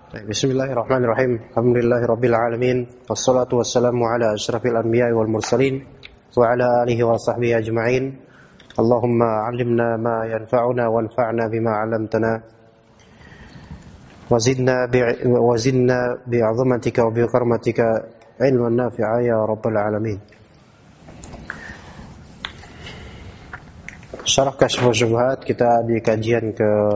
Bismillahirrahmanirrahim. Alhamdulillahirabbil alamin. Wassalatu wassalamu ala asyrafil anbiya'i wal mursalin wa ala alihi wa sahbihi ajma'in. Allahumma 'allimna ma yanfa'una wanfa'na bima 'allamtana. Wazidna bi'azamatika wa bikarmatika ilman nafi'a ya rabbal alamin. Syarah Kasyfus Syubhat, kita di kajian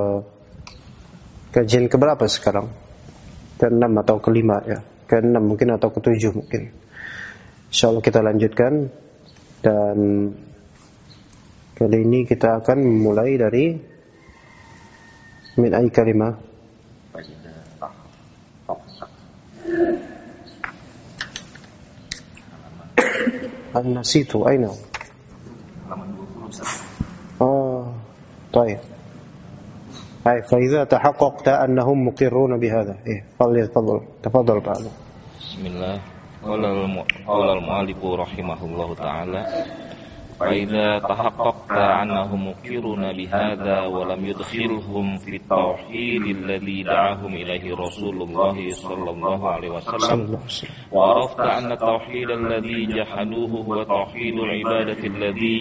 ke berapa sekarang? Ke-6 atau ke-5 ya. Ke-6 mungkin atau ke-7 mungkin. Insyaallah kita lanjutkan, dan kali ini kita akan memulai dari min ay kalimah. An-nasitu aina? طيب. فإذا تحققت أنهم مقرون بهذا تفضل بعد. بسم الله. قال المؤلف رحمه الله تعالى: فإذا تحققت أنهم مقرون بهذا ولم يدخلهم في التوحيد الذي دعاهم إليه رسول الله صلى الله عليه وسلم، وعرفت أن التوحيد الذي جحدوه هو توحيد العبادة الذي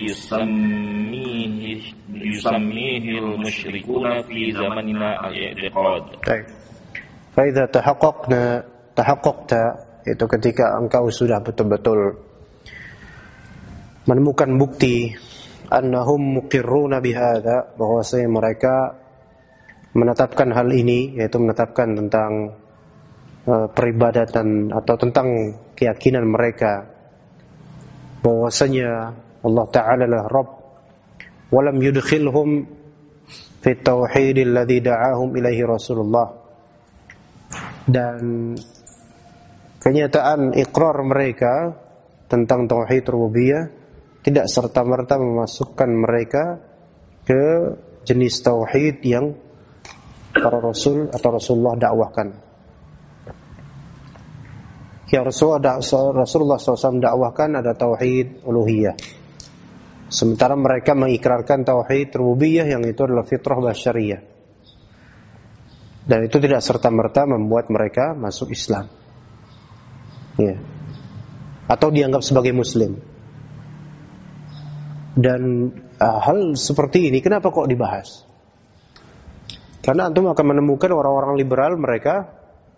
يسميه المشركون في زمننا الاعتقاد. فإذا تحققت itu ketika engkau sudah betul-betul menemukan bukti annahum muqirruna bihadza, bahwasanya mereka menetapkan hal ini, yaitu menetapkan tentang peribadatan atau tentang keyakinan mereka bahwasanya Allah Ta'ala lah Rabb, walam yudkhilhum fit tauhid alladhi da'ahum ilaihi Rasulullah, dan kenyataan ikrar mereka tentang tauhid rububiyah tidak serta-merta memasukkan mereka ke jenis tauhid yang para rasul atau Rasulullah dakwahkan. Yang Rasulullah SAW dakwahkan ada tauhid uluhiyah, sementara mereka mengikrarkan tauhid rububiyah yang itu adalah fitrah basyariyah, dan itu tidak serta-merta membuat mereka masuk Islam, ya, atau dianggap sebagai muslim. Dan hal seperti ini kenapa kok dibahas? Karena antum akan menemukan orang-orang liberal, mereka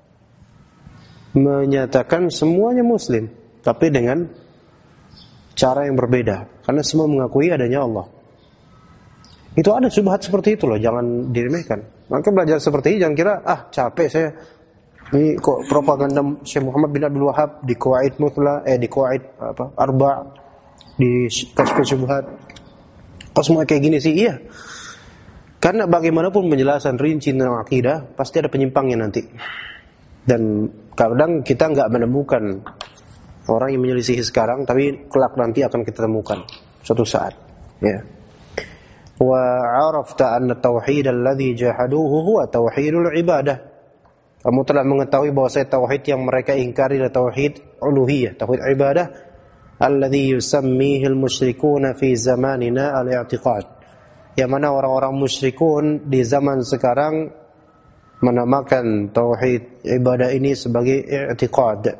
menyatakan semuanya muslim, tapi dengan cara yang berbeda, karena semua mengakui adanya Allah. Itu ada syubhat seperti itu loh, jangan diremehkan. Maka belajar seperti ini jangan kira capek saya. Ini kok propaganda Syekh Muhammad bin Abdul Wahab di Qawaid Muthla, di Qawaid Arba', di Kasyfus Syubhat, kok semua kayak gini sih? Iya, karena bagaimanapun penjelasan rinci tentang akidah pasti ada penyimpangnya nanti, dan kadang kita nggak menemukan orang yang menyelisihi sekarang, tapi kelak nanti akan kita temukan suatu saat, ya. Wa 'arafta anna tauhid alladhi jahaduhu huwa tauhidul ibadah. Kamu telah mengetahui bahwa tauhid yang mereka ingkari adalah tauhid uluhiyah, tauhid ibadah, alladhi yusammihi al-musyrikuna fi zamanina al-i'tiqad, yang mana orang-orang musyrikun di zaman sekarang menamakan tauhid ibadah ini sebagai i'tiqad.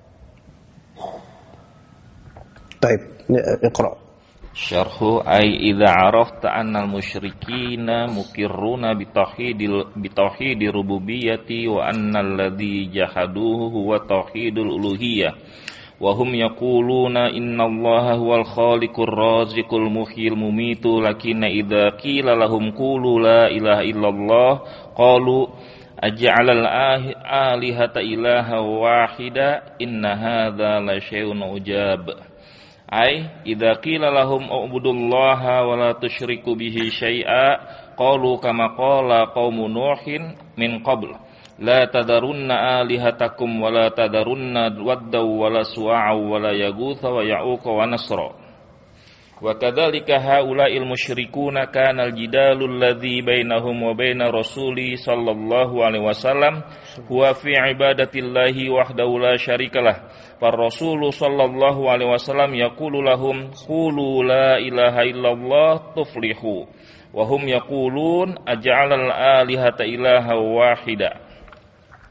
Baik, iqra. Syarhu ay idza arafta anna al-musyrikina muqirruna bi tauhidil rububiyyati wa anna alladhi jahaduhu huwa tauhidul uluhiyyah, wa hum yaquluna innallaha huwal khaliqur raziqul muhyil mumitu, lakinna idza qila lahum qulu la ilaha illallah qalu aj'alal alihata ilaha wahida inna hadza la syai'un ujab. Ay idza qila lahum ubudullaha wa la tusyriku bihi syai'a qalu kama qala qaumun nuhin min qabl la tadarunna alihatakum wa la tadarunna wadda wa la suwa'a wa la yaghutha wa ya'uqa wa nasra. Wa kadzalika haula'il musyrikuuna kana al-jidalu alladhi bainahum wa baina rasuli sallallahu alaihi wasallam huwa fi ibadatillahi wahdahu la syarikalah. Par-rasulu sallallahu alaihi wasallam yaqulu lahum qulu la ilaha illallah tuflihu wa hum yaqulun aj'alal alihata ilaha wahida.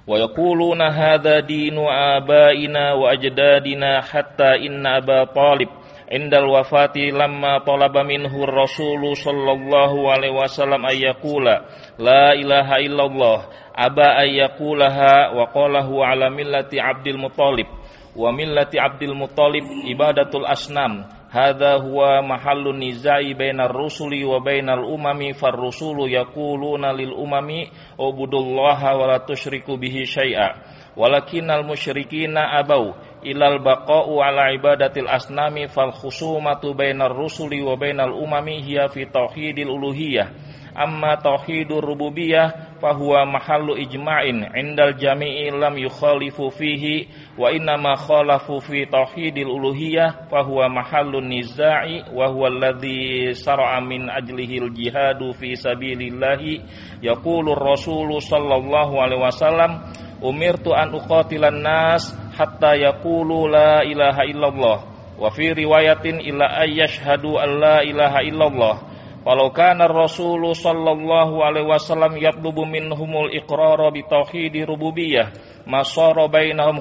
Wa yaquluna hadza dinu abaina wa ajdadina hatta inna Aba Thalib indal wafati lamma talaba minhu Rasul sallallahu alaihi wasallam ay yaqula la ilaha illallah aba ay yaqulaha wa qalahu ala millati Abdul Muthalib wa millati Abdul Muthalib ibadatul asnam. Hadza huwa mahallun nizai bainar rusuli wa bainal umami far rusulu yaquluna lil umami ubudullaha wa la tusyriku bihi syai'a walakinnal musyrikina abau ilal baqa'u ala ibadatil asnami fal khusumatu bainar rusuli wa bainal umami hiya fi tauhidil uluhiyah. Amma tauhidur rububiyah fahuwa mahallu ijma'in indal jami'i lam yukhalifu fihi wa innama khalafu fi tauhidil uluhiyah fahuwa mahallun niza'i wa huwa alladhi sara'a min ajlihil jihadu fi sabilillahi. Yaqulur rasulu sallallahu alaihi wasallam umirtu an uqatilan nas hatta yaqulu la ilaha illallah wa fi riwayatin illa ayyashhadu an la ilaha illallah. Walau kana Rasul sallallahu alaihi wasallam yatlubu minhumul iqrara bi tauhidi rububiyah masara bainahum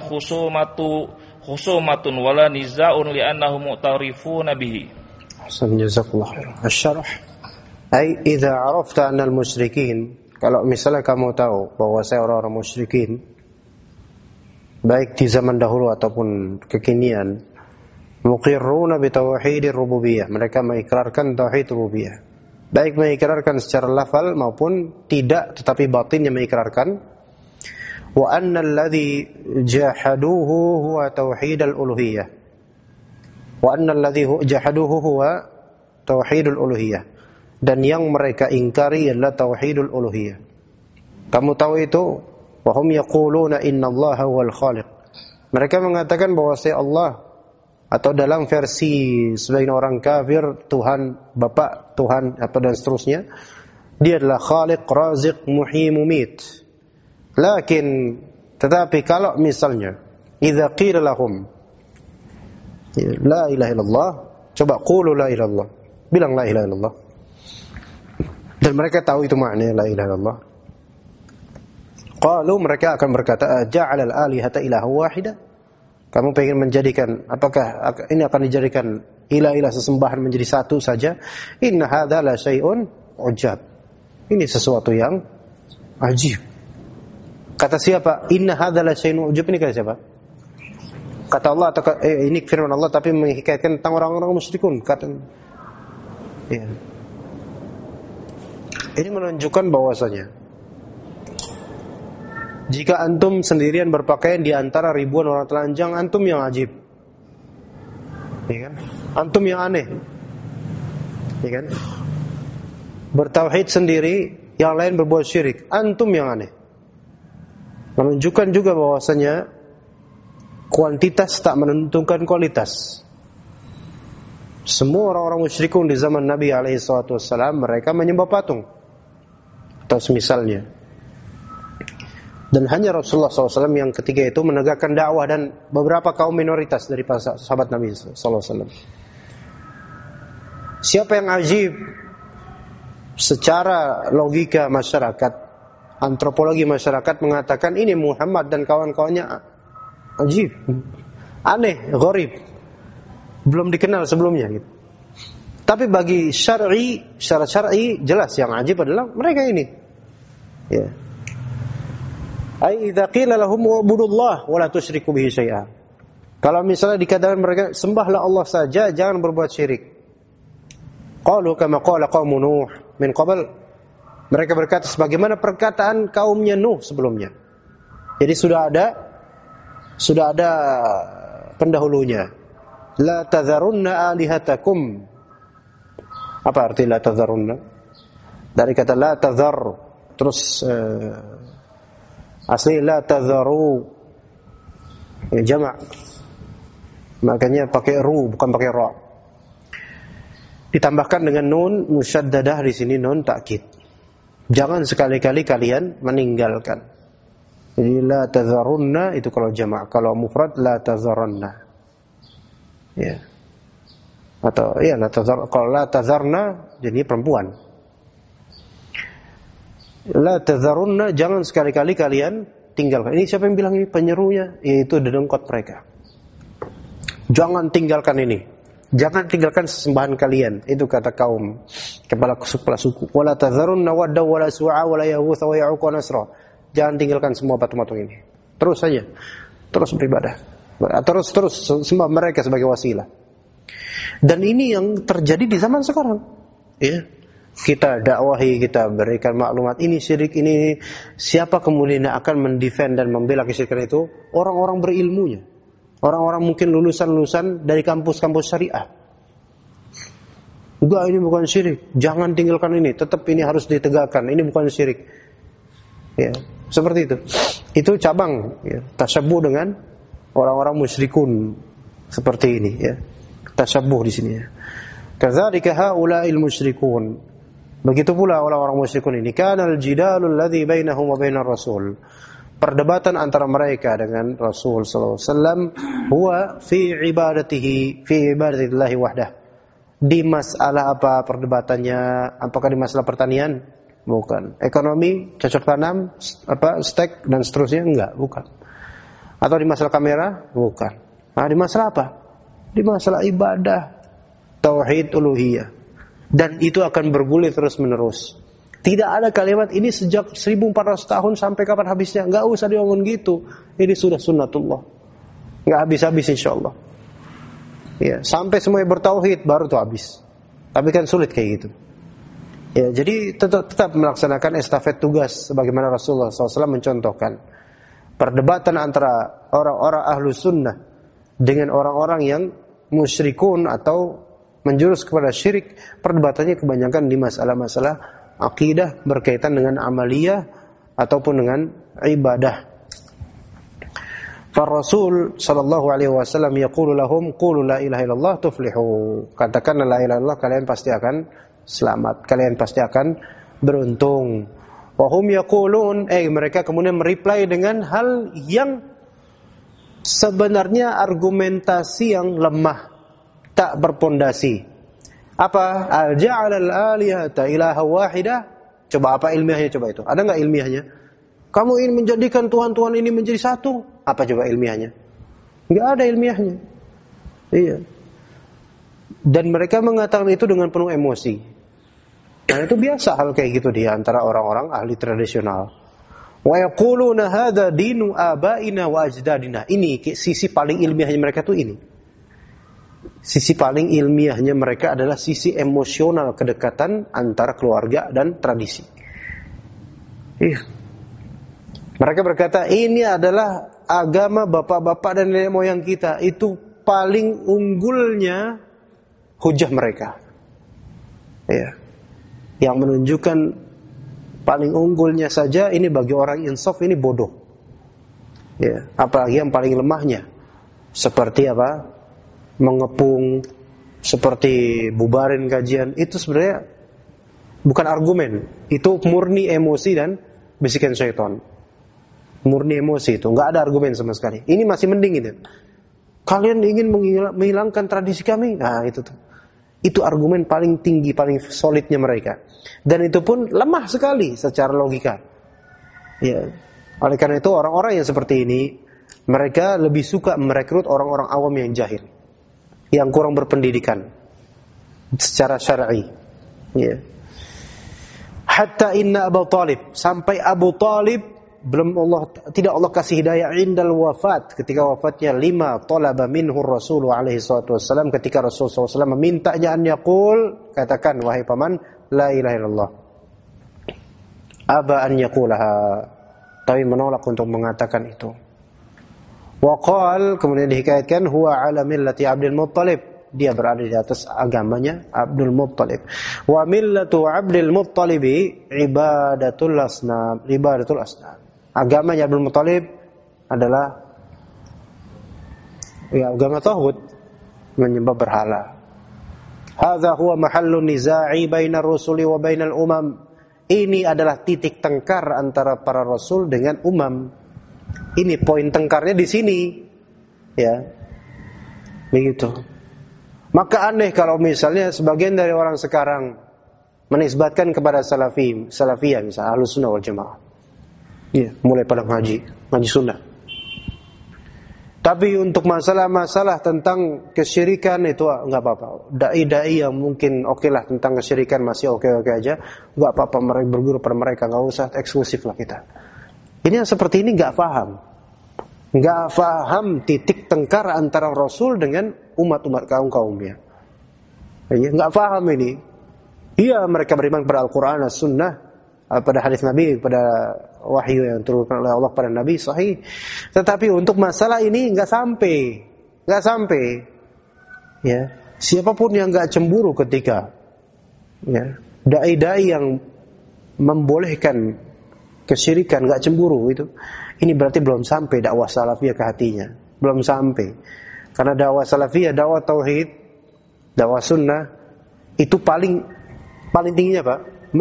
khusumatun wala nizaa'un li'annahum mu'tarifuna bihi. Ahsan, jazakallahu khairan. Asy-syarh ai idza 'arafta anna al-musyrikin, kalau misalnya kamu tahu bahwa orang-orang musyrikin baik di zaman dahulu ataupun kekinian muqirruna bi tauhidir rububiyah, mereka mengikrarkan tauhid rububiyah, baik mengikrarkan secara lafal maupun tidak tetapi batinnya mengikrarkan. Wa anna alladhi jahaduhu huwa tauhidul uluhiyah, wa anna alladhi jahaduhu huwa tauhidul uluhiyah, dan yang mereka ingkari adalah tauhidul uluhiyah. Kamu tahu itu? Wa hum yaquluna innallaha huwal khaliq, mereka mengatakan bahwa Allah, atau dalam versi sebagian orang kafir Tuhan Bapa, Tuhan apa dan seterusnya, dia adalah Khaliq, Raziq, Muhyi, Mumit. Lakin tetapi kalau misalnya idza qila lahum la ilaha illallah, coba qulu la ilaha illallah, bilang la ilaha illallah, dan mereka tahu itu maknanya la ilaha illallah, qalu, mereka akan berkata ja'alal alihata ilaha wahida, kamu pengen menjadikan, apakah ini akan dijadikan ilah-ilah sesembahan menjadi satu saja? Inna hadza la syai'un ujab, ini sesuatu yang ajib. Kata siapa? Inna hadza la syai'un ujab, ini kata siapa? Kata Allah atau ini firman Allah tapi menghikayatkan tentang orang-orang musyrikun. Kata ya. Ini menunjukkan bahwasanya jika antum sendirian berpakaian di antara ribuan orang telanjang, antum yang ajib, ya kan? Antum yang aneh, ya kan? Bertauhid sendiri, yang lain berbuat syirik, antum yang aneh. Menunjukkan juga bahwasanya kuantitas tak menentukan kualitas. Semua orang-orang musyrikun di zaman Nabi SAW mereka menyembah patung atau semisalnya. Dan hanya Rasulullah SAW yang ketiga itu menegakkan dakwah, dan beberapa kaum minoritas dari sahabat Nabi SAW. Siapa yang ajib? Secara logika masyarakat, antropologi masyarakat mengatakan ini Muhammad dan kawan-kawannya ajib, aneh, gharib, belum dikenal sebelumnya gitu. Tapi bagi syar'i, secara syar'i jelas yang ajib adalah mereka ini. Ya. Ai idza qila lahum ubudullah wa la tusyriku bihi syai'a. Kalau misalnya dikatakan mereka sembahlah Allah saja, jangan berbuat syirik. Qalu kama qala qaum Nuh min qabl. Mereka berkata sebagaimana perkataan kaumnya Nuh sebelumnya. Jadi sudah ada pendahulunya. La tadharunna alihatakum. Apa arti la tadharunna? Dari kata la tadhar, terus asli la tadharu, jamak, makanya pakai ru bukan pakai ra. Ditambahkan dengan nun musyaddadah di sini, nun takkid. Jangan sekali-kali kalian meninggalkan. Jadi la tadharunna itu kalau jamak, kalau mufrad la tadharunna. Ya. Atau ya la tadhar, kalau la tadharna jadi perempuan. La tadharunna, jangan sekali-kali kalian tinggalkan. Ini siapa yang bilang ini penyerunya? Yaitu dedengkot mereka. Jangan tinggalkan ini. Jangan tinggalkan sesembahan kalian. Itu kata kaum kepala suku. Wala tadharunna wadda wala su'a wala yaghutsa wa ya'uq wa nasra. Jangan tinggalkan semua patung-patung ini. Terus saja. Terus beribadah. Terus sembah mereka sebagai wasilah. Dan ini yang terjadi di zaman sekarang. Ya. Kita dakwahi, kita berikan maklumat ini syirik, ini siapa kemudian yang akan mendefend dan membela kesyirikan itu? Orang-orang berilmunya. Orang-orang mungkin lulusan-lulusan dari kampus-kampus syariah. Enggak, ini bukan syirik. Jangan tinggalkan ini. Tetap ini harus ditegakkan. Ini bukan syirik. Ya, seperti itu. Itu cabang ya, tasyabbuh dengan orang-orang musyrikun seperti ini ya. Tasyabbuh di sini ya. Kadzalika haula'il musyrikun. Begitu pula orang-orang musyrikun ini. Kanal jidalul ladzi bainahum wa bainar rasul. Perdebatan antara mereka dengan Rasul sallallahu alaihi wasallam huwa fi ibadatillahi wahdah. Di masalah apa perdebatannya? Apakah di masalah pertanian? Bukan. Ekonomi, cocok tanam, stek dan seterusnya? Enggak, bukan. Atau di masalah kamera? Bukan. Nah, di masalah apa? Di masalah ibadah, tauhid uluhiyah. Dan itu akan bergulir terus-menerus. Tidak ada kalimat ini sejak 1400 tahun sampai kapan habisnya. Enggak usah diomong gitu. Ini sudah sunnatullah. Enggak habis-habis insyaallah. Ya, sampai semuanya bertauhid baru tuh habis. Tapi kan sulit kayak gitu. Ya, jadi tetap melaksanakan estafet tugas sebagaimana Rasulullah SAW mencontohkan. Perdebatan antara orang-orang ahlu sunnah dengan orang-orang yang musyrikun atau menjurus kepada syirik, perdebatannya kebanyakan di masalah-masalah akidah berkaitan dengan amaliyah ataupun dengan ibadah. Rasul sallallahu alaihi wasallam yaqulu lahum qulu la ilaha illallah tuflihu. Katakan la ilaha illallah, kalian pasti akan selamat, kalian pasti akan beruntung. Wa hum yaqulun, mereka kemudian mereply dengan hal yang sebenarnya argumentasi yang lemah, tak berpondasi. Apa? Al-ja'alal alihata ilaha wahidah. Coba apa ilmiahnya coba itu? Ada enggak ilmiahnya? Kamu ingin menjadikan Tuhan-Tuhan ini menjadi satu? Apa coba ilmiahnya? Enggak ada ilmiahnya. Iya. Dan mereka mengatakan itu dengan penuh emosi. Nah, itu biasa hal kayak gitu di antara orang-orang ahli tradisional. Wa yaquluna hadza dinu abaina wa ajdadina. Ini sisi paling ilmiahnya mereka tuh ini. Sisi paling ilmiahnya mereka adalah sisi emosional, kedekatan antara keluarga dan tradisi. Mereka berkata ini adalah agama bapak-bapak dan nenek moyang kita. Itu paling unggulnya hujah mereka. Yang menunjukkan paling unggulnya saja ini bagi orang insaf ini bodoh. Apalagi yang paling lemahnya. Seperti apa? Mengepung, seperti bubarin kajian, itu sebenarnya bukan argumen, itu murni emosi dan bisikan syaitan. Murni emosi itu, nggak ada argumen sama sekali. Ini masih mending itu. Kalian ingin menghilangkan tradisi kami, nah itu tuh. Itu argumen paling tinggi, paling solidnya mereka. Dan itu pun lemah sekali secara logika. Ya, oleh karena itu orang-orang yang seperti ini, mereka lebih suka merekrut orang-orang awam yang jahil, yang kurang berpendidikan secara syar'i. Hatta inna Abu Talib, sampai Abu Talib tidak Allah kasih hidayah indal wafat, ketika wafatnya 5 talaba minhu Rasul alaihi salatu wasallam, ketika Rasul SAW memintanya an yaqul, katakan wahai paman la ilaha illallah. Aba an yaqulaha, tapi menolak untuk mengatakan itu. Waqal, kemudian dihikayatkan huwa ala millati Abdul Muttalib, dia berada di atas agamanya Abdul Muttalib. Wa millatu Abdul Muttalibi ibadatul asnam. Agamanya Abdul Muttalib adalah agama tauhid, menyembah berhala. Hadza huwa mahallu niza'i bainar rusuli wa bainal umam. Ini adalah titik tengkar antara para rasul dengan umam. Ini poin tengkarnya di sini. Begitu. Maka aneh kalau misalnya sebagian dari orang sekarang menisbatkan kepada salafiyah, misalnya Ahlus Sunnah wal Jamaah. Ya, mulai pada ngaji sunnah. Tapi untuk masalah-masalah tentang kesyirikan itu enggak apa-apa. Dai-dai yang mungkin oke lah tentang kesyirikan masih oke-oke aja, enggak apa-apa mereka berguru pada mereka, enggak usah eksklusif lah kita. Ini yang seperti ini enggak paham titik tengkar antara Rasul dengan umat-umat kaum-kaumnya. Ya, enggak paham ini. Iya, mereka beriman pada Al-Qur'an, As-Sunnah, pada hadis Nabi, pada wahyu yang turunkan oleh Allah pada Nabi sahih. Tetapi untuk masalah ini enggak sampai. Ya, siapapun yang enggak cemburu ketika ya, dai-dai yang membolehkan kesyirikan enggak cemburu itu, ini berarti belum sampai dakwah salafiyah ke hatinya. Belum sampai. Karena dakwah salafiyah, dakwah tauhid, dakwah sunnah itu paling tingginya Pak,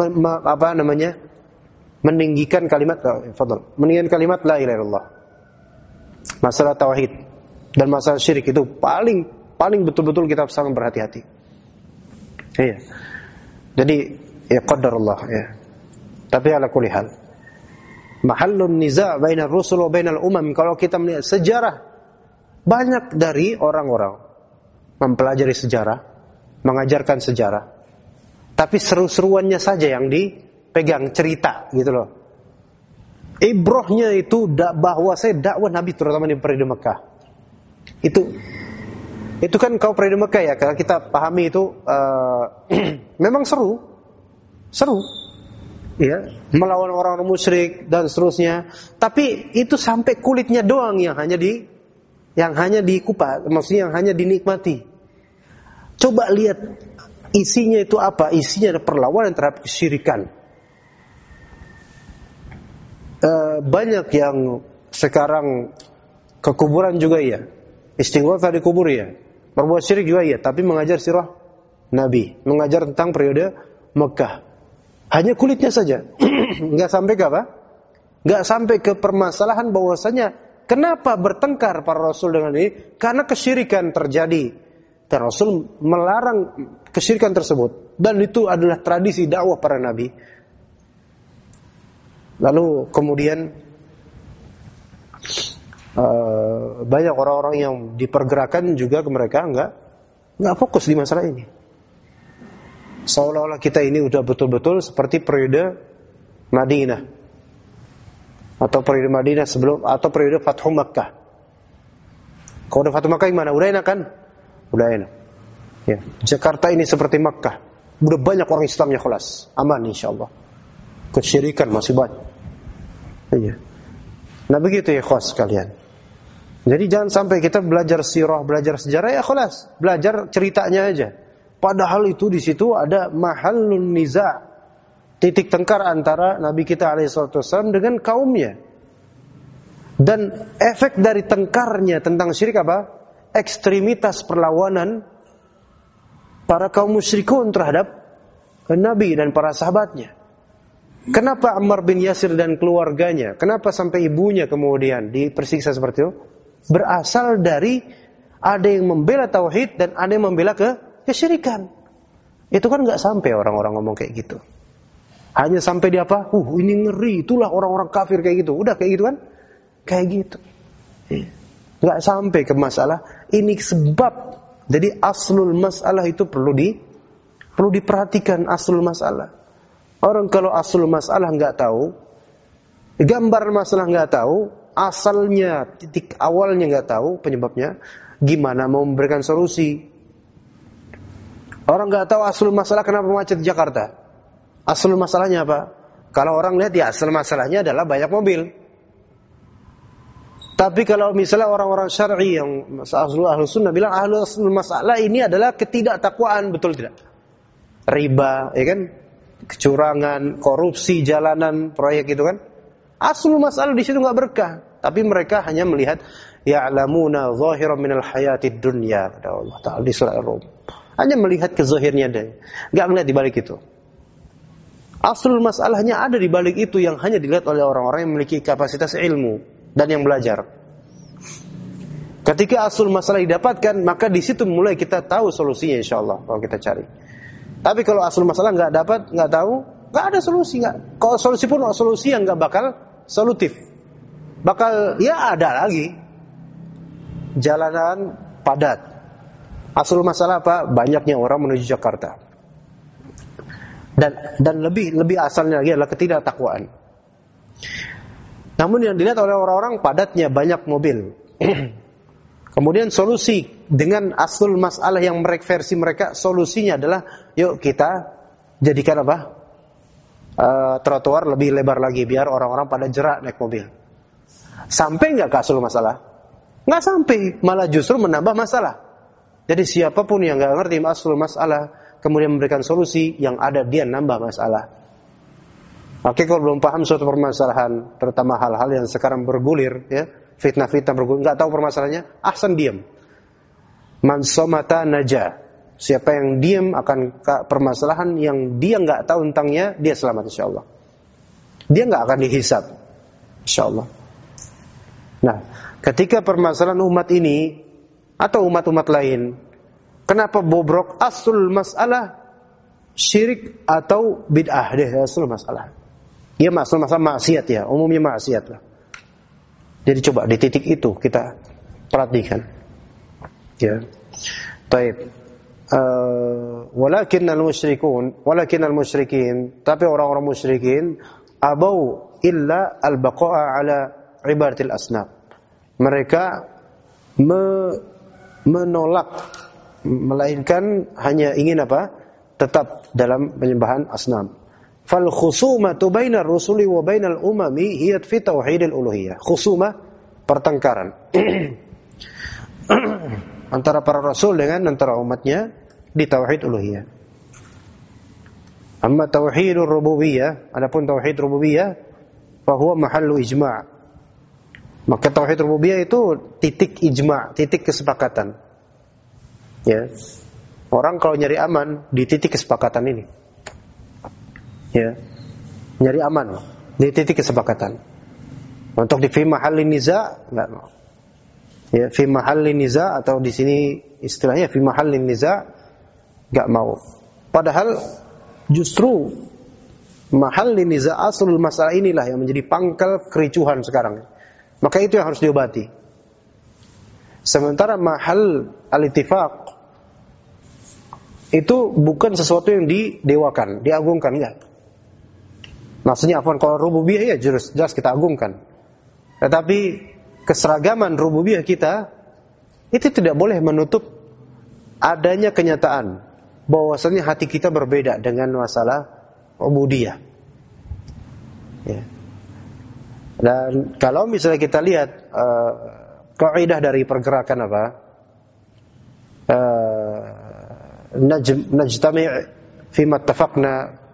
meninggikan kalimat meninggikan kalimat la ilaha illallah. Masalah tauhid dan masalah syirik itu paling betul-betul kita sangat berhati-hati. Iya. Jadi ya qadarullah ya. Tapi ala kulli hal mahallun niza' bainar rusul wa bainal umam. Kalau kita melihat sejarah, banyak dari orang-orang mempelajari sejarah, mengajarkan sejarah, tapi seru-seruannya saja yang dipegang, cerita gitu loh. Ibrohnya itu bahwa saya dakwah Nabi terutama di periode Mekah. Itu kan kau periode Mekah ya, kalau kita pahami itu memang seru. Ya, melawan orang-orang musyrik dan seterusnya. Tapi itu sampai kulitnya doang yang hanya dikupas, maksudnya yang hanya dinikmati. Coba lihat isinya itu apa? Isinya ada perlawanan terhadap kesyirikan. Banyak yang sekarang ke kuburan juga ya, istighotsah di kubur ya, berbuat syirik juga ya, tapi mengajar sirah Nabi, mengajar tentang periode Mekah. Hanya kulitnya saja, nggak sampai ke apa? Nggak sampai ke permasalahan bahwasanya kenapa bertengkar para Rasul dengan ini? Karena kesyirikan terjadi. Dan Rasul melarang kesyirikan tersebut. Dan itu adalah tradisi dakwah para Nabi. Lalu kemudian banyak orang-orang yang dipergerakan juga ke mereka nggak fokus di masalah ini. Seolah-olah kita ini udah betul-betul seperti periode Madinah atau periode Madinah sebelum atau periode Fathu Makkah. Kalau udah Fathu Makkah gimana? Udah enak kan? Udah enak. Ya, Jakarta ini seperti Makkah. Udah banyak orang Islamnya khalas, aman insyaallah. Kesyirikan masih banyak. Iya. Nah begitu ya khos kalian. Jadi jangan sampai kita belajar sirah, belajar sejarah ya khalas, belajar ceritanya aja. Padahal itu di situ ada mahallun niza', titik tengkar antara Nabi kita alaihissalam dengan kaumnya. Dan efek dari tengkarnya tentang syirik apa? Ekstremitas perlawanan para kaum musyrikun terhadap Nabi dan para sahabatnya. Kenapa Ammar bin Yasir dan keluarganya, kenapa sampai ibunya kemudian dipersiksa seperti itu? Berasal dari ada yang membela tauhid dan ada yang membela kesyirikan. Itu kan nggak sampai orang-orang ngomong kayak gitu. Hanya sampai di apa? Ini ngeri, itulah orang-orang kafir kayak gitu. Udah kayak gitu kan? Kayak gitu. Nggak sampai ke masalah ini sebab. Jadi aslul masalah itu perlu diperhatikan aslul masalah. Orang kalau aslul masalah nggak tahu, gambar masalah nggak tahu, asalnya titik awalnya nggak tahu penyebabnya, gimana mau memberikan solusi? Orang nggak tahu aslul masalah kenapa macet di Jakarta. Aslul masalahnya apa? Kalau orang lihat ya aslul masalahnya adalah banyak mobil. Tapi kalau misalnya orang-orang syar'i yang ahlu sunnah bilang aslul masalah ini adalah ketidaktakwaan, betul tidak? Riba, ya kan? Kecurangan, korupsi, jalanan, proyek itu kan? Aslul masalah di situ nggak berkah. Tapi mereka hanya melihat ya'lamuna zahiran minal hayatid dunya, kata Allah Ta'ala di surah Ar-Rum. Hanya melihat kezahirnya deh, nggak melihat di balik itu. Aslul masalahnya ada di balik itu yang hanya dilihat oleh orang-orang yang memiliki kapasitas ilmu dan yang belajar. Ketika aslul masalah didapatkan, maka di situ mulai kita tahu solusinya insyaallah kalau kita cari. Tapi kalau aslul masalah nggak dapat, nggak tahu, nggak ada solusi. Kalau solusi pun solusi yang nggak bakal solutif. Bakal ya ada lagi jalanan padat. Asal masalah apa? Banyaknya orang menuju Jakarta. Dan lebih asalnya lagi adalah ketidaktakwaan. Namun yang dilihat oleh orang-orang padatnya banyak mobil. Kemudian solusi dengan aslul masalah yang versi mereka, solusinya adalah yuk kita jadikan apa? Trotoar lebih lebar lagi biar orang-orang pada jerak naik mobil. Sampai nggak ke aslul masalah? Nggak sampai, malah justru menambah masalah. Jadi siapapun yang nggak ngerti aslul masalah kemudian memberikan solusi, yang ada dia nambah masalah. Oke, kalau belum paham suatu permasalahan, terutama hal-hal yang sekarang bergulir, ya, fitnah-fitnah bergulir, nggak tahu permasalahannya, ahsan diam. Man somata naja. Siapa yang diam akan permasalahan yang dia nggak tahu tentangnya, dia selamat insyaallah. Dia nggak akan dihisab, insyaallah. Nah, ketika permasalahan umat ini atau umat-umat lain, kenapa bobrok aslul masalah syirik atau bid'ah deh aslul masalah. Ya masalah maksiat ya, umumnya maksiat lah. Jadi coba di titik itu kita perhatikan. Ya. Baik. Walakin al-musyrikin, tapi orang-orang musyrikin abau illa al-baqa'a ala ibadatil asnam. Mereka menolak, melainkan hanya ingin apa? Tetap dalam penyembahan asnam. Fal khusumatu bainar rusuli wa bainal umami hiya fi tauhidil uluhiyah. Khusumah, pertengkaran antara para rasul dengan antara umatnya di tauhid uluhiyah. Amma tauhidur rububiyah, adapun tauhid rububiyah fa huwa mahallu ijma'. Maka tauhid rububiyah itu titik ijma', titik kesepakatan. Ya. Orang kalau nyari aman di titik kesepakatan ini. Ya. Nyari aman di titik kesepakatan. Untuk di fi mahallin niza enggak mau. Ya, fi mahallin niza atau di sini istilahnya fi mahallin niza enggak mau. Padahal justru mahallin niza aslul masalah inilah yang menjadi pangkal kericuhan sekarang. Maka itu yang harus diobati. Sementara mahal al-ittifaq itu bukan sesuatu yang didewakan, diagungkan, enggak. Maksudnya apa? Kalau rububiyah ya jelas kita agungkan. Tetapi keseragaman rububiyah kita itu tidak boleh menutup adanya kenyataan bahwasanya hati kita berbeda dengan masalah ubudiyah. Ya. Dan kalau misalnya kita lihat kaidah dari pergerakan apa? Najtami' fima ittafaqna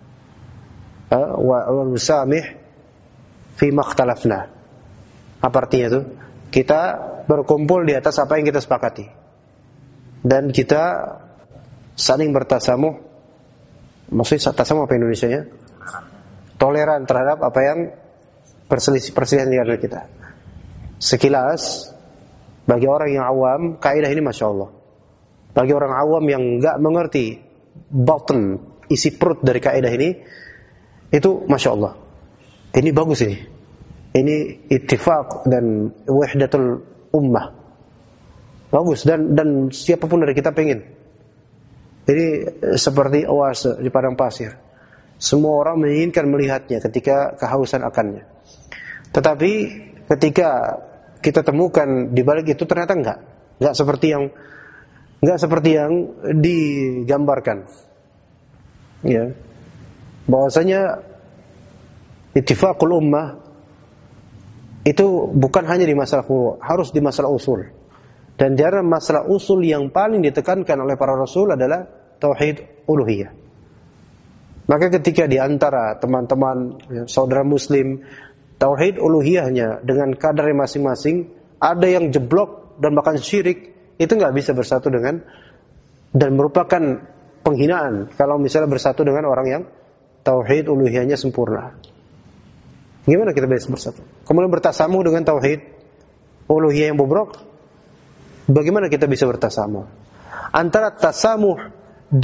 wa nusamih fima ikhtalafna. Apa artinya itu? Kita berkumpul di atas apa yang kita sepakati. Dan kita saling bertasamuh. Maksudnya tasamuh apa Indonesianya? Toleran terhadap apa yang perselisihan di antara kita. Sekilas bagi orang yang awam, kaidah ini Masya Allah. Bagi orang awam yang enggak mengerti batin, isi perut dari kaidah ini, itu Masya Allah. Ini bagus ini. Ini ittifaq dan wahdatul ummah. Bagus dan siapapun dari kita pengen. Ini seperti oase di padang pasir. Semua orang menginginkan melihatnya ketika kehausan akannya. Tetapi ketika kita temukan di balik itu ternyata enggak seperti yang digambarkan. Ya. Bahwasanya ittifaqul ummah itu bukan hanya di masalah furu', harus di masalah usul. Dan di antara masalah usul yang paling ditekankan oleh para rasul adalah tauhid uluhiyah. Maka ketika di antara teman-teman saudara muslim tauhid uluhiyahnya dengan kadar masing-masing, ada yang jeblok dan bahkan syirik, itu enggak bisa bersatu dengan dan merupakan penghinaan kalau misalnya bersatu dengan orang yang tauhid uluhiyahnya sempurna. Gimana kita bisa bersatu? Kemudian bertasamuh dengan tauhid uluhiyah yang bobrok. Bagaimana kita bisa bertasamuh? Antara tasamuh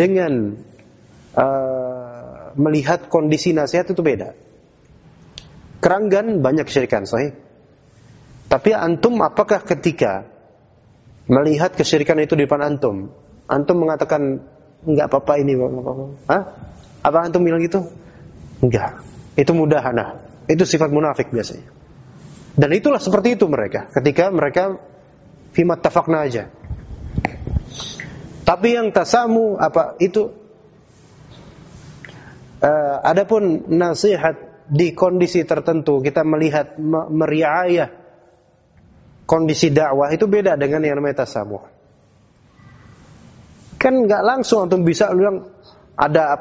dengan melihat kondisi nasihat itu beda. Keranggan banyak kesyirikan, sahih. Tapi antum apakah ketika melihat kesyirikan itu di depan antum mengatakan enggak apa-apa ini, hah? Apa antum bilang gitu? Enggak. Itu mudahana. Itu sifat munafik biasanya. Dan itulah seperti itu mereka. Ketika mereka fima tafaqna aja. Tapi yang tasamu apa itu? Adapun nasihat di kondisi tertentu kita melihat meriayah kondisi dakwah itu beda dengan yang namanya tasamuh. Kan nggak langsung antum bisa bilang ada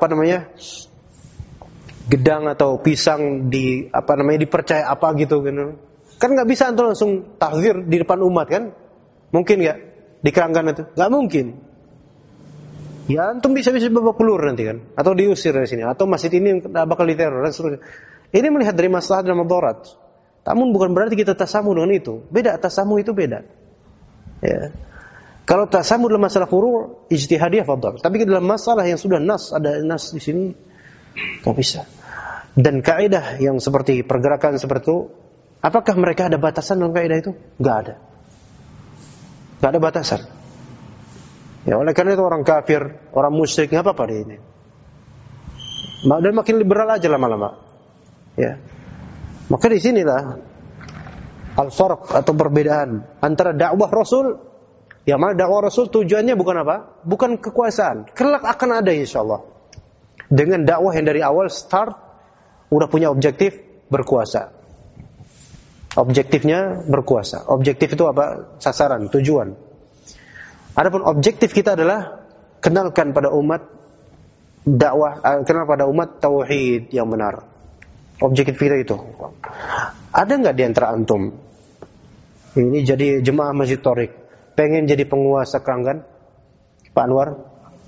gedang atau pisang dipercaya apa gitu kan. Kan nggak bisa antum langsung tahzir di depan umat kan? Mungkin nggak di keranggan itu? Nggak mungkin. Ya antum bisa babak pelur nanti kan, atau diusir dari sini, atau masjid ini bakal diteror dan seterusnya. Ini melihat dari maslahat dan mudarat. Namun bukan berarti kita tasamu dengan itu. Beda, tasamu itu beda. Ya. Kalau tasamu dalam masalah furu' ijtihadiyah fadhal. Tapi dalam masalah yang sudah ada nas di sini, nggak bisa. Dan kaidah yang seperti pergerakan seperti itu, apakah mereka ada batasan dalam kaidah itu? Nggak ada. Nggak ada batasan. Ya, oleh karena itu orang kafir, orang musyrik nggak apa-apa dia ini. Dan makin liberal aja lama-lama. Ya. Maka di sinilah al-farq atau perbedaan antara dakwah Rasul, yang mana dakwah Rasul tujuannya bukan apa? Bukan kekuasaan. Kelak akan ada insyaallah. Dengan dakwah yang dari awal start udah punya objektif berkuasa. Objektifnya berkuasa. Objektif itu apa? Sasaran, tujuan. Adapun objektif kita adalah kenalkan pada umat kenal pada umat tauhid yang benar. Objektif kita itu. Ada nggak di antara antum ini jadi jemaah Masjid Thoriq pengen jadi penguasa keranggan? Pak Anwar?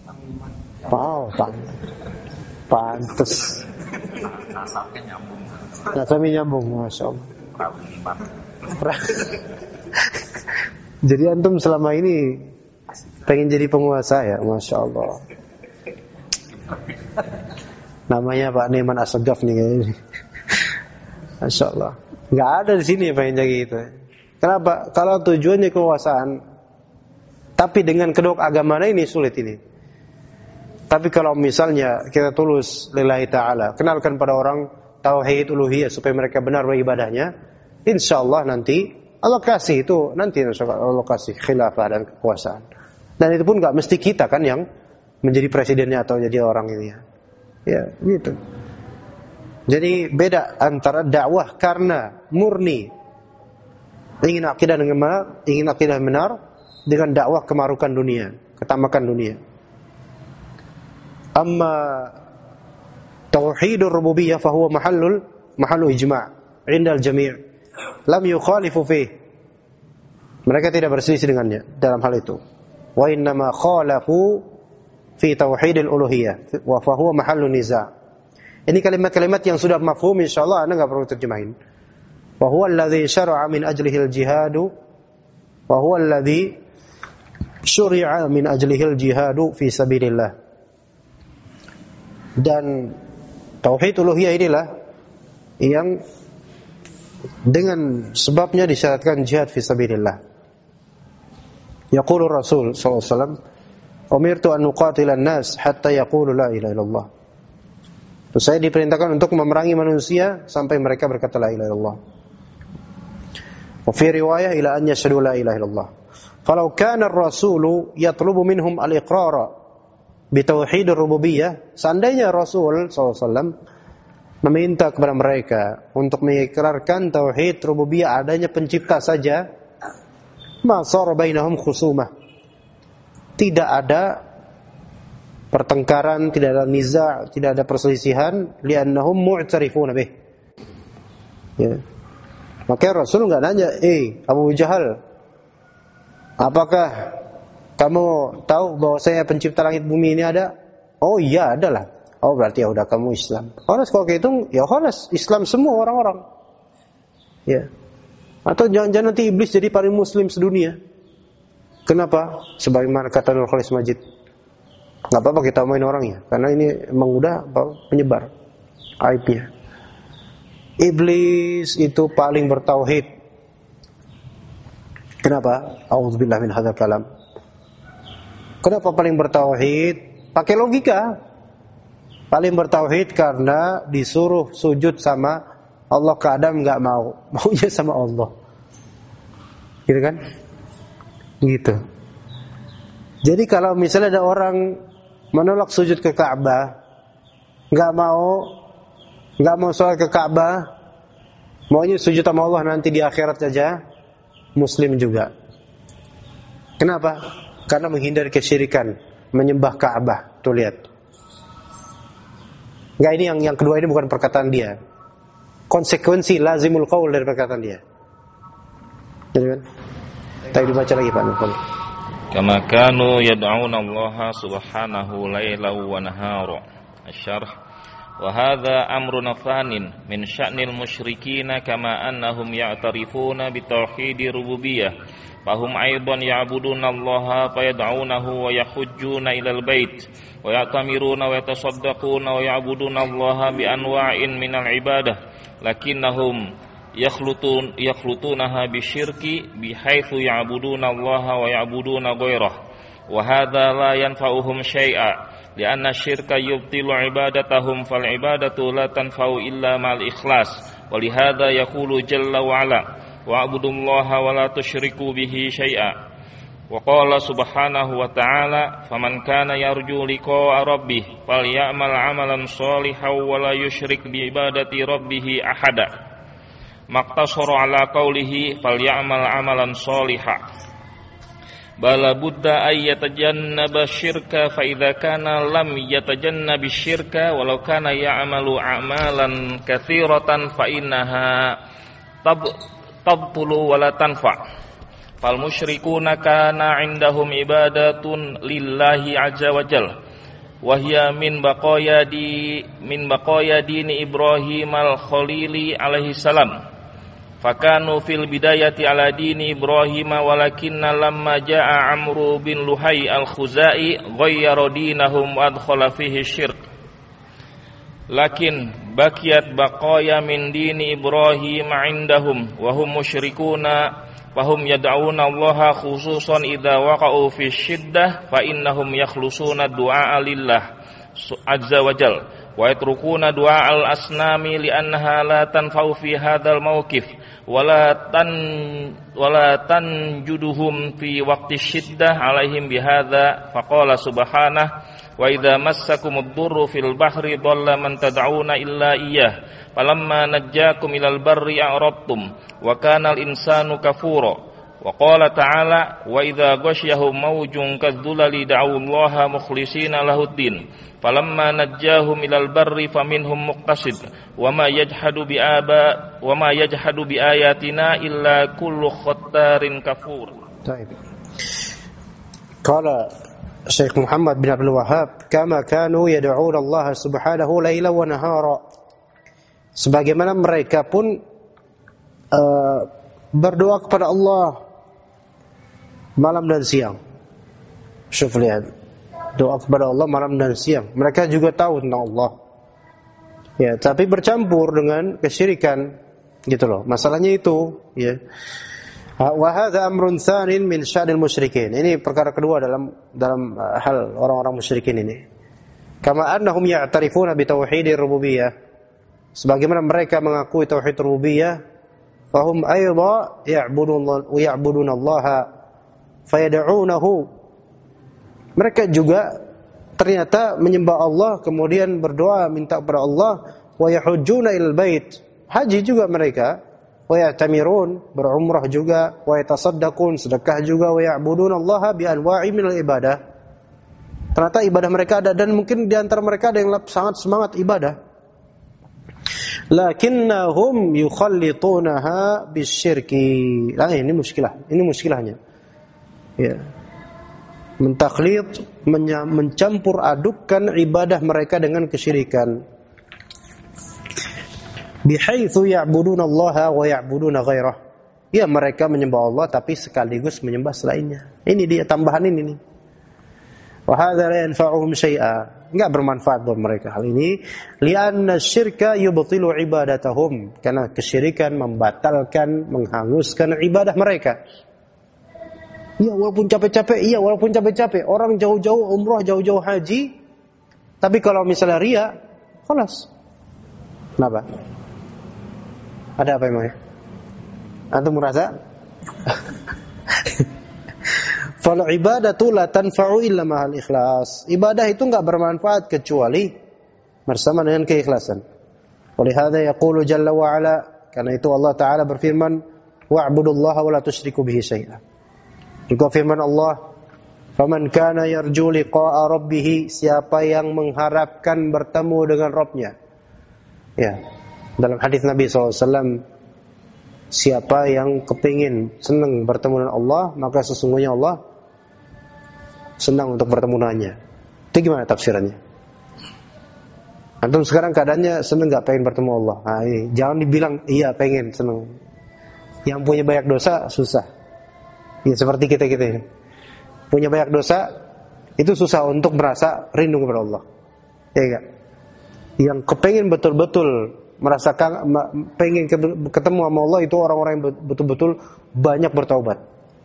Pantes. Nasabnya nyambung, masya Allah. Jadi antum selama ini pengen jadi penguasa ya, masya Allah. Namanya Pak Neman Asegaf nih kayaknya. Masya Allah. Nggak ada di sini yang pengen jadi gitu. Kenapa? Kalau tujuannya kekuasaan, tapi dengan kedok agama ini sulit ini. Tapi kalau misalnya kita tulus lillahi ta'ala, kenalkan pada orang tauhid uluhiyah supaya mereka benar beribadahnya, insya Allah nanti Allah kasih itu, nanti insya Allah kasih khilafah dan kekuasaan. Dan itu pun nggak mesti kita kan yang menjadi presidennya atau jadi orang ini ya. Ya, gitu. Jadi beda antara dakwah karena murni ingin akidah benar dengan dakwah kemarukan dunia, ketamakan dunia. Amma tauhidur rububiyah fahuwa mahallu ijma' 'inda al-jami'. Lam yukhalifu fih. Mereka tidak berselisih dengannya dalam hal itu. Wa innama khalafu fi tauhidil uluhiyah wa fahuwa mahallu niza'. Ini kalimat-kalimat yang sudah mafhum insyaallah Anda enggak perlu terjemahin. Wa huwa alladhi syara'a min ajlihi al-jihadu wa huwa alladhi syuri'a min ajlihi al-jihadu fi sabilillah. Dan tauhid uluhiyah inilah yang dengan sebabnya disyaratkan jihad fi sabilillah. Yaqulu Rasul sallallahu alaihi wasallam, "Umirtu an uqatila an-nas hatta yaqulu la ilaha illallah." Terus saya diperintahkan untuk memerangi manusia sampai mereka berkata la ilaha illallah. Wa fi riwayah ila an yashhadu la ilaha illallah. Falau kana ar-rasulu yatlubu minhum al-iqrara bi tauhid ar-rububiyyah, seandainya Rasul sallallahu alaihi wasallam meminta kepada mereka untuk mengikrarkan tauhid rububiyah, adanya pencipta saja, ma sar bainahum khusumah. Tidak ada pertengkaran, tidak ada niza', tidak ada perselisihan, li'annahum mu'tarifuna bih. Ya. Maka Rasul enggak nanya, Abu Jahal, apakah kamu tahu bahwa saya pencipta langit bumi ini ada? Oh iya, adalah. Oh berarti ya udah kamu Islam. Khalas kalau kayak itu, ya khalas Islam semua orang-orang. Ya. Atau jangan nanti iblis jadi paling muslim sedunia. Kenapa? Sebagaimana kata Nur Khalis Majid. Gak apa-apa kita main orangnya, karena ini emang udah penyebar aibnya. Iblis itu paling bertauhid. Kenapa? A'udzubillah min hadzal kalam. Kenapa paling bertauhid? Pakai logika. Paling bertauhid karena disuruh sujud sama Allah ke Adam enggak mau. Maunya sama Allah. Gitu kan? Gitu. Jadi kalau misalnya ada orang menolak sujud ke Ka'bah, enggak mau sholat ke Ka'bah, maunya sujud sama Allah nanti di akhirat saja, Muslim juga. Kenapa? Karena menghindari kesyirikan, menyembah Ka'bah. Tuh lihat. Enggak, ini yang kedua ini bukan perkataan dia. Konsekuensi lazimul qaul dari perkataan dia. Jadi kan? Tadi dibaca lagi Pak Nukul. Kama kanu yad'una Allah subhanahu lailan wa nahara. Asy-syarh wa hadza amrun thanin min sya'nil musyrikin kama annahum ya'tarifuna bi tauhidir rububiyyah fahum aidan ya'buduna Allah fayad'unahu wa yahujjuna ilal bait wa ya'tamiruna wa yatasaddaquna wa ya'buduna Allah bi anwa'in minal ibadah lakinnahum yakhlutunaha bisyirki bihaitsu ya'buduna Allah wa ya'buduna ghairah wa hadza la yanfa'uhum syai'a li'anna syirka yubtilu ibadatahum fal ibadatu la tanfa'u illa ma'al ikhlas wa lihadza yaqulu jalla wa ala wa'budullaha wa la tusyriku bihi syai'a wa qala subhanahu wa ta'ala faman kana yarju liqa'a rabbih falyamal 'amalan shalihan wa la yusyrik bi ibadati rabbih ahada maqtasara ala qawlihi falyamal 'amalan shalihan bala budda ay yatajannaba syirka fa idza kana lam yatajannab syirka walau kana ya'malu a'malan katsiratan fa innaha tabtulu wa la tanfa fal musyrikuna kana 'indahum ibadatun lillahi 'azza wa jalla wa hiya min baqaya dini Ibrahim al-Khalili alaihi salam fakanu fil bidayati ala dini Ibrahim walakinna lamma jaa Amru bin Luhai al-Khuzai ghayyara dinahum wa adkhala fihi syirk lakin baqiyat baqaya min dini Ibrahim indahum wa hum musyrikuna fahum yad'una Allah khususan idza waqa'u fi syiddah fa innahum yakhlusuna du'a lillah azza wa jalla wa yatrukuna du'a al-asnami li'annaha la tanfa'u fi hadzal mawqif wala tanjuduhum fi waqti syiddah alaihim bihadza faqala subhanahu wa idza massakumud durru fil bahri dhalla man tad'una illa iyyah falamma najjakum ilal barri a'radtum wa kana al-insanu kafura wa qala ta'ala wa idza ghasyahum mawjun kadzdulali da'u Allaha mukhlishina lahuddin falamma najjahum ilal barri faminhum muqtasid wa ma yajhadu bi ayatina illa kullu khattarin kafur. Baik. Qala Syekh Muhammad bin Abdul Wahhab kama kanu yad'una Allah subhanahu lailan wa nahara. Sebagaimana mereka pun berdoa kepada Allah malam dan siang. Syuf lihat. Doa kepada Allah malam dan siang. Mereka juga tahu tentang Allah. Ya, tapi bercampur dengan kesyirikan gitu loh. Masalahnya itu, ya. Wa hadza amrun tsanin min sya'nil musyrikin. Ini perkara kedua dalam hal orang-orang musyrikin ini. Kama annahum ya'tarifuna bi tauhidir rububiyyah. Sebagaimana mereka mengakui tauhid rububiyah, fahum aidha ya'budunallaha fayad'unahu. Mereka juga ternyata menyembah Allah, kemudian berdoa minta kepada Allah, wa yahujjuna ilal bait. Haji juga mereka, wa ya'tamirun, berumrah juga, wa yatasaddaqun, sedekah juga, wa ya'budunallaha bi anwa'i minal ibadah. Ternyata ibadah mereka ada, dan mungkin di antara mereka ada yang sangat semangat ibadah. Lakinnahum yukhallitunaha bisyirki. Ini muskilahnya. Ya. Mentakhlid, mencampur adukkan ibadah mereka dengan kesyirikan. Bihaitsu ya'buduna Allah wa ya'buduna ghairah. Ya, mereka menyembah Allah tapi sekaligus menyembah selainnya. Ini dia tambahan ini nih. Wa hadza la yanfa'uhum syai'a. Enggak bermanfaat buat mereka hal ini. Li'anna syirka yubtilu ibadatahum. Karena kesyirikan membatalkan, menghanguskan ibadah mereka. Iya walaupun capek-capek. Orang jauh-jauh umrah, jauh-jauh haji. Tapi kalau misalnya riya, khalas. Kenapa? Ada apa emangnya? Antum merasa? Fal ibadatu la tanfa'u illa ma'al ikhlas. Ibadah itu enggak bermanfaat kecuali bersama dengan keikhlasan. Oleh hadza yaqulu jalla wa ala, karena itu Allah taala berfirman, wa'budullaha wa la tusyriku bihi syai'a. Juga firman Allah, faman kana yarju liqa'a rabbih, siapa yang mengharapkan bertemu dengan Rabbnya. Ya, dalam hadis Nabi SAW, siapa yang kepingin senang bertemu dengan Allah, maka sesungguhnya Allah senang untuk bertemu dengannya. Itu gimana tafsirannya? Antum sekarang keadaannya senang gak pengen bertemu Allah? Nah, ini jangan dibilang iya pengen senang. Yang punya banyak dosa susah. Ya seperti kita ini. Punya banyak dosa itu susah untuk merasa rindu kepada Allah. Ya enggak? Yang kepengen betul-betul merasakan pengen ketemu sama Allah itu orang-orang yang betul-betul banyak bertaubat.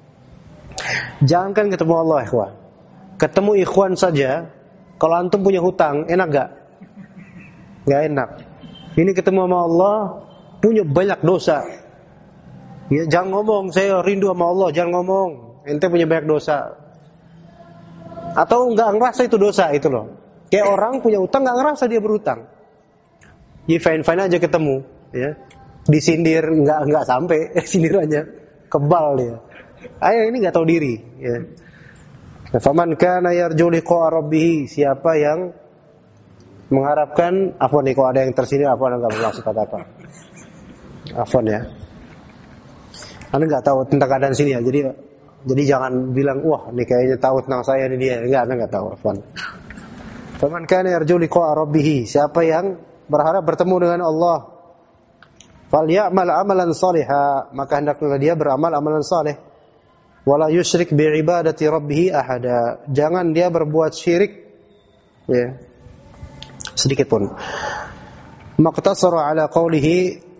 Jangankan ketemu Allah, ikhwan. Ketemu ikhwan saja, kalau antum punya hutang, enak gak? Gak enak. Ini ketemu sama Allah, punya banyak dosa. Ya jangan ngomong saya rindu sama Allah, jangan ngomong ente punya banyak dosa. Atau enggak ngerasa itu dosa itu loh. Kayak orang punya utang enggak ngerasa dia berutang. Ya fine-fine aja ketemu, ya. Disindir enggak sampai sindirannya kebal dia. Ayo ini enggak tahu diri, ya. Faman kana yarju liqa'a rabbih, siapa yang mengharapkan, afwan nih kalau ada yang tersindir, afwan enggak bermaksud apa-apa. Afwan ya. Anda enggak tahu tentang keadaan sini ya. Jadi jangan bilang wah ini kayaknya tahu tentang saya ini dia. Enggak, Anda enggak tahu, afwan. Faman kana yarju liqa'a rabbih, siapa yang berharap bertemu dengan Allah, falyamal amalan salihah, maka hendaklah dia beramal amalan saleh. Wala yusyrik bi ibadati rabbih ahada, jangan dia berbuat syirik ya sedikit pun. Maqtasara ala qawlihi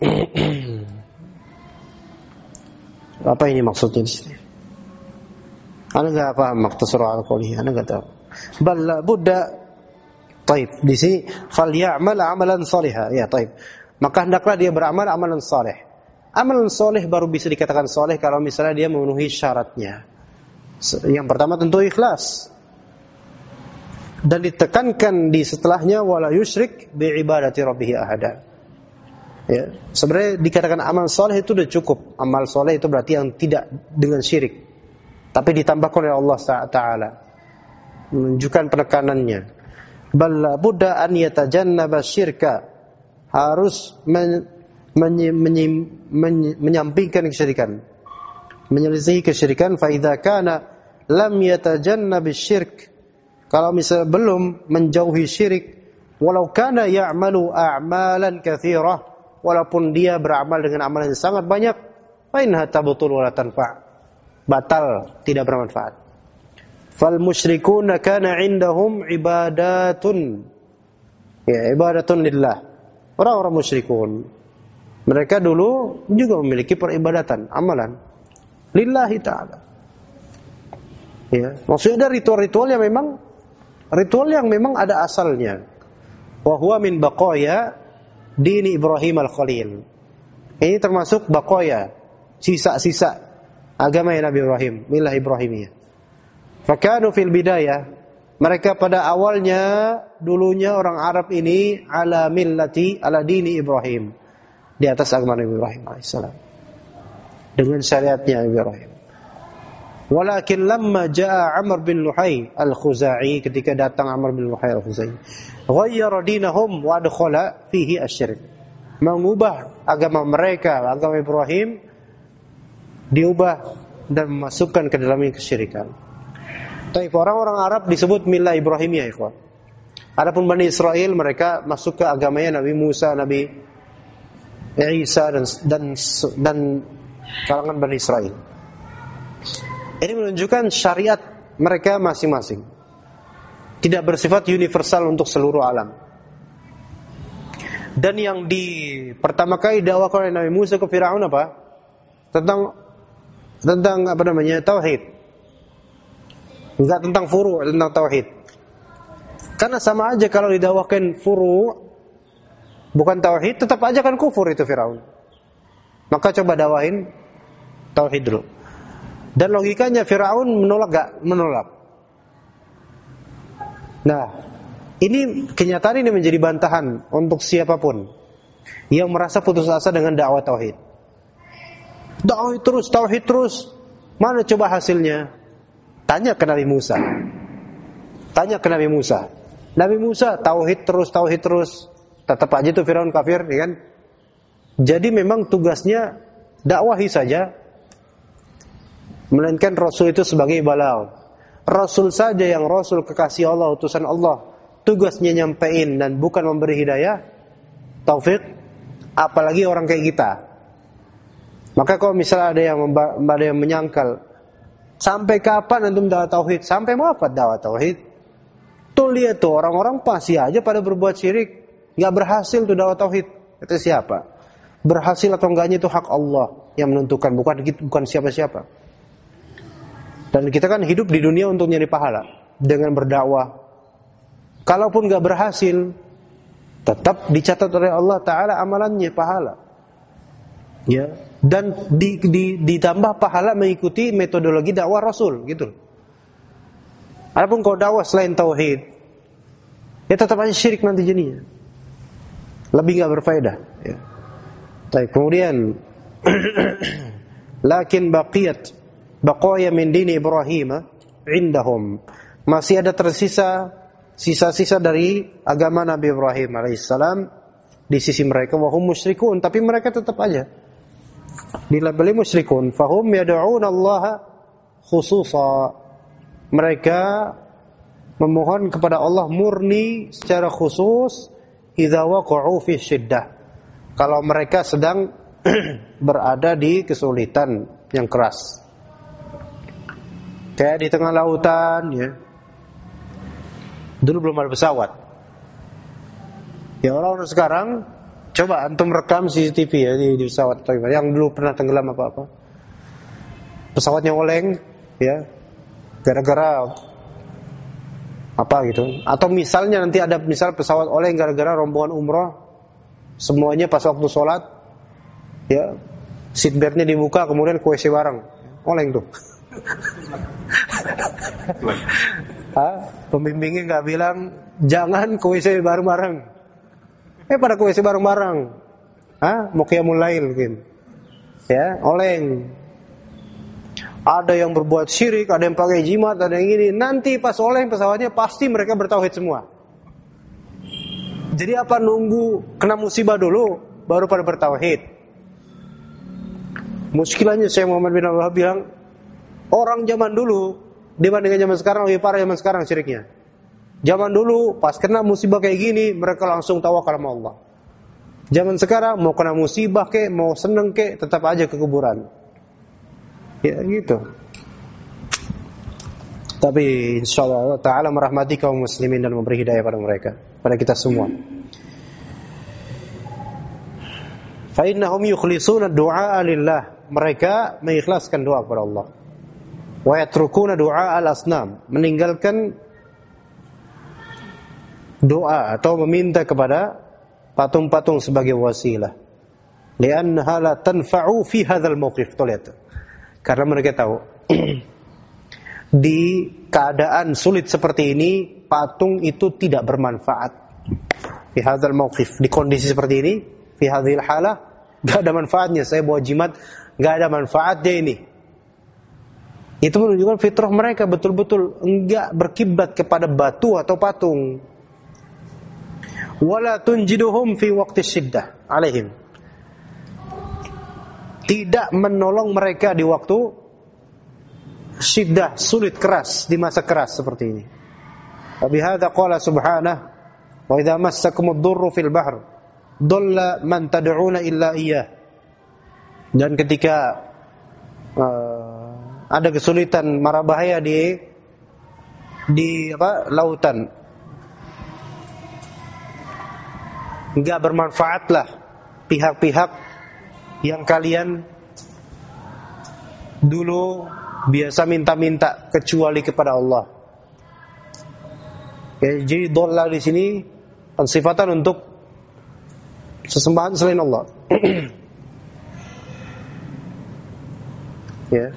apa ini maksudnya di sini? Anda enggak paham maqtasara ala qawlihi, Anda enggak tahu. Bal la budda. Taib, di sini falyamal amalan salihah. Ya, taib. Maka hendaklah dia beramal amalan saleh. Amalan saleh baru bisa dikatakan saleh kalau misalnya dia memenuhi syaratnya. Yang pertama tentu ikhlas. Dan ditekankan di setelahnya wala yusyrik bi ibadati rabbih ahada. Ya, sebenarnya dikatakan amal saleh itu sudah cukup. Amal saleh itu berarti yang tidak dengan syirik. Tapi ditambahkan oleh Allah Taala. Menunjukkan penekanannya. Bal budda an yatajannaba syirka, harus menyampingkan kesyirikan, menyelisihi kesyirikan. Fa idza kana lam yatajannab syirk, kalau misalnya belum menjauhi syirik, walau kana ya'malu a'malan katsirah, walaupun dia beramal dengan amalan yang sangat banyak, fa inna tabtul wa la tanfa', batal, tidak bermanfaat. Fal musyrikuna kana indahum ibadatun, ya ibadatun lillah. Orang-orang musyrikun, mereka dulu juga memiliki peribadatan, amalan lillahi ta'ala. Ya, maksudnya ada ritual-ritual yang memang ada asalnya. Wa huwa min baqaya dini Ibrahim al-Khalil. Ini termasuk baqaya, sisa-sisa agama Nabi Ibrahim, milah Ibrahimiyah. Fakanu fil bidayah, mereka pada awalnya dulunya orang Arab ini ala dini Ibrahim, di atas agama Nabi Ibrahim alaihissalam, dengan syariatnya Ibrahim. Walakin lamma jaa Amr bin Luhai al-Khuzai, ketika datang Amr bin Luhai al-Khuzai, ghayyara dinahum wa adkhala fihi asy-syirk, mengubah agama mereka, agama Ibrahim diubah dan memasukkan ke dalamnya kesyirikan. Tapi orang-orang Arab disebut milah Ibrahimiyah, ikhwan. Adapun Bani Israel, mereka masuk ke agamanya Nabi Musa, Nabi Isa dan kalangan Bani Israel. Ini menunjukkan syariat mereka masing-masing. tidak bersifat universal untuk seluruh alam. Dan yang pertama kali dakwakan oleh Nabi Musa ke Firaun apa? Tentang apa namanya? Tauhid. Enggak tentang furu', tentang tauhid. Karena sama aja kalau didakwakan furu' bukan tauhid, tetap aja kan kufur itu Firaun. Maka coba dakwahin tauhid dulu. Dan logikanya Firaun menolak enggak? Menolak. Nah, ini kenyataan ini menjadi bantahan untuk siapapun yang merasa putus asa dengan dakwah tauhid. Tauhid terus. Mana coba hasilnya? Tanya ke Nabi Musa. Nabi Musa tauhid terus. Tetap aja itu Firaun kafir, ya kan? Jadi memang tugasnya dakwahi saja. Melainkan Rasul itu sebagai balagh. Rasul saja yang Rasul kekasih Allah, utusan Allah, tugasnya nyampein dan bukan memberi hidayah, taufik, apalagi orang kayak kita. Maka kalau misalnya ada yang menyangkal, sampai kapan antum dakwah tauhid? Sampai wafat dakwah tauhid? Tuh lihat tuh orang-orang pasti aja pada berbuat syirik, nggak berhasil tuh dakwah tauhid. Itu siapa? Berhasil atau enggaknya itu hak Allah yang menentukan, bukan siapa-siapa. Dan kita kan hidup di dunia untuk nyari pahala dengan berdakwah. Kalaupun nggak berhasil, tetap dicatat oleh Allah Taala amalannya pahala. Ya, dan ditambah pahala mengikuti metodologi dakwah Rasul, gitu. Adapun kalau dakwah selain tauhid, ya tetap aja syirik nanti jadinya. Lebih nggak berfaedah. Ya. Kemudian, lakin baqaya min dini Ibrahim indahum, masih ada tersisa sisa-sisa dari agama Nabi Ibrahim alaihissalam di sisi mereka. Wahum musyrikun, tapi mereka tetap aja dilabeli musyrikun. Fahum yad'un Allah khususa, mereka memohon kepada Allah murni secara khusus. Idza waqa'u fi syiddah, kalau mereka sedang berada di kesulitan yang keras, kayak di tengah lautan, ya. Dulu belum ada pesawat. Ya orang sekarang, coba antum rekam CCTV ya di pesawat yang dulu pernah tenggelam apa-apa. Pesawatnya oleng, ya, gara-gara apa gitu. Atau misalnya nanti ada pesawat oleng gara-gara rombongan umroh, semuanya pas waktu sholat, ya, seatbeltnya dibuka, kemudian ke WC bareng, oleng tuh. Pembimbingnya nggak bilang jangan ke WC bareng-bareng, pada ke WC bareng-bareng, mau qiyamul lail mungkin, ya, oleng. Ada yang berbuat syirik, ada yang pakai jimat, ada yang ini. Nanti pas oleng pesawatnya pasti mereka bertauhid semua. Jadi apa, nunggu kena musibah dulu baru pada bertauhid? Muskilahnya Syekh Muhammad bin Abdul Wahab bilang, orang zaman dulu dibandingkan zaman sekarang lebih parah zaman sekarang syiriknya. Zaman dulu pas kena musibah kayak gini mereka langsung tawakal sama Allah. Zaman sekarang mau kena musibah kek, mau seneng kek, tetap aja ke kuburan. Ya gitu. Tapi insyaallah Allah Ta'ala merahmati kaum muslimin dan memberi hidayah pada mereka, pada kita semua. Fa innahum yukhlisuna du'a lillah, mereka mengikhlaskan doa kepada Allah. Wa yatrukuna du'a al-asnam, meninggalkan doa atau meminta kepada patung-patung sebagai wasilah. Li'annaha la tanfa'u fi hadzal mawqif. Karena mereka tahu di keadaan sulit seperti ini patung itu tidak bermanfaat. Fi hadzal mawqif, di kondisi seperti ini, fi hadzal halah, enggak ada manfaatnya. Saya bawa jimat, enggak ada manfaatnya ini. Itu menunjukkan fitrah mereka betul-betul enggak berkiblat kepada batu atau patung. Wala tunjiduhum fi waqti syiddah alaihim, tidak menolong mereka di waktu syiddah, sulit, keras, di masa keras seperti ini. Wa bihadza qala subhanahu wa idza massakumud durru fil bahr dhalla man tad'una illa iyyah. Dan ketika ada kesulitan, mara bahaya di di lautan. Enggak bermanfaatlah pihak-pihak yang kalian dulu biasa minta-minta kecuali kepada Allah. Ya, jadi dhalal di sini pensifatan untuk sesembahan selain Allah. Ya.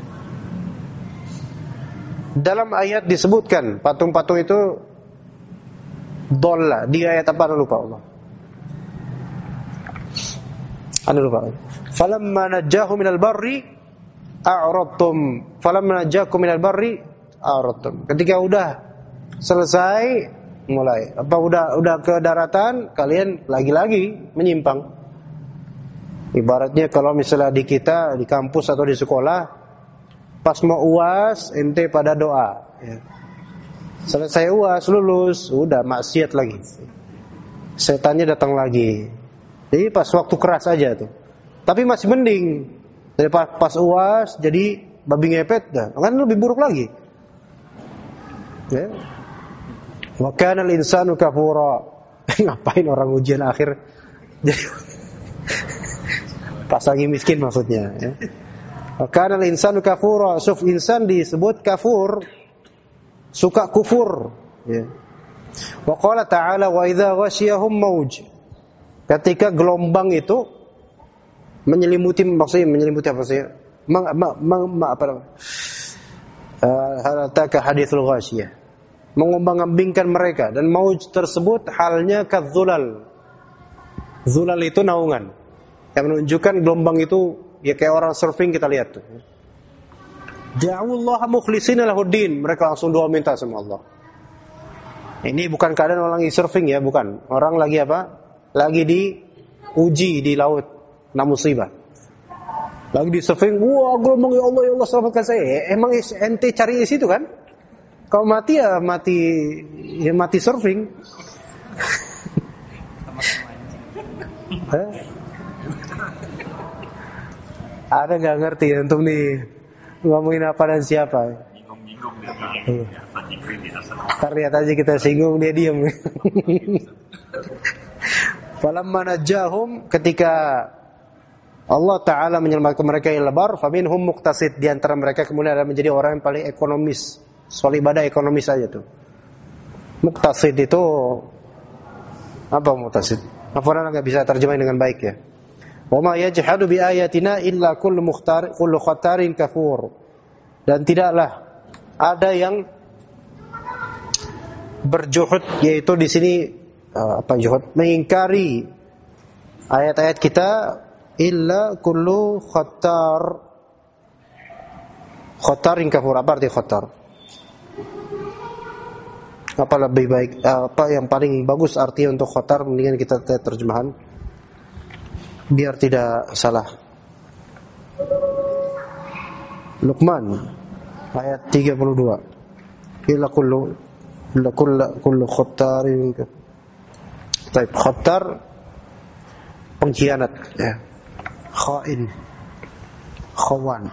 Dalam ayat disebutkan patung-patung itu dhalla. Di ayat apa lupa Allah? Anda lupa. Falamma najjahu minal barri a'radtum. Falamma najjakum minal barri a'radtum. Ketika udah selesai mulai udah ke daratan kalian lagi-lagi menyimpang. Ibaratnya kalau misalnya di kita di kampus atau di sekolah pas mau UAS ente pada doa ya. Selesai UAS lulus udah maksiat lagi. Setannya datang lagi. Jadi pas waktu keras aja tuh. Tapi masih mending dari pas UAS jadi babi ngepet dah. Kan lebih buruk lagi. Ya. Wa kana al-insanu kafura. Ngapain orang ujian akhir jadi pas lagi miskin maksudnya ya. Wa kana al-insanu kafura. Suf insan disebut kafur, suka kufur ya. Wa qala ta'ala wa idza ghasyiyahum mauj. Ketika gelombang itu menyelimuti, maksudnya menyelimuti apa sih? Halataka hadithul ghasyiyah. Mengombang-ambingkan mereka dan mauj tersebut halnya kadzulal. Zulal itu naungan. Yang menunjukkan gelombang itu ya kayak orang surfing kita lihat tuh. Ja'alullaha mukhlishina lahuddin. Mereka langsung doa minta sama Allah. Ini bukan keadaan orang lagi surfing ya, bukan. Orang lagi apa? Lagi diuji di laut, kena musibah. Lagi di surfing, wah gelombang ya Allah selamatkan saya. Emang ente cari di situ kan? Kalau mati ya mati surfing. Ada nggak ngerti antum nih ngomongin apa dan siapa? Bingung dia. Ntar lihat aja kita singgung dia diam. Falamma najahum, ketika Allah Ta'ala menyelamatkan mereka ila bar, faminhum muqtasid, di antara mereka kemudian ada menjadi orang yang paling ekonomis. Soal ibadah ekonomis saja tuh. Muqtasid itu apa muqtasid? Apa enggak bisa terjemahin dengan baik ya? Wa ma yajhadu bi ayatina illa kullu khattarin kafur. Dan tidaklah ada yang berjuhud, yaitu di sini juhud, mengingkari ayat-ayat kita, illa kullu khattarin kafur. Apa arti khattar? Apa lebih baik, apa yang paling bagus arti untuk khattar? Mendingan kita terjemahan biar tidak salah. Luqman ayat 32. Illa kullu khattarin kafur. Baik, khattar pengkhianat ya. Khain, khawan.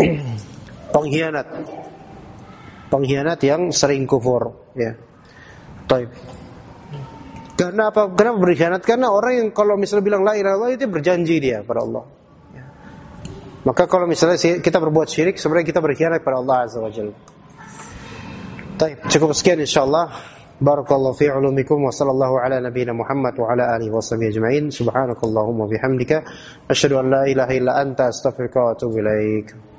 Pengkhianat yang sering kufur ya. Baik. Karena apa? Kenapa berkhianat? Karena orang yang kalau misalnya bilang la ilaha illallah itu berjanji dia pada Allah. Ya. Maka kalau misalnya kita berbuat syirik, sebenarnya kita berkhianat pada Allah Azza wa Jalla. Baik, cukup sekian insyaallah. Barakallahu fi ulumikum wa sallallahu ala nabiyyina Muhammad wa ala alihi washabihi ajma'in. Subhanakallahumma bihamdika asyhadu an la ilaha illa anta astaghfiruka wa atubu ilaik.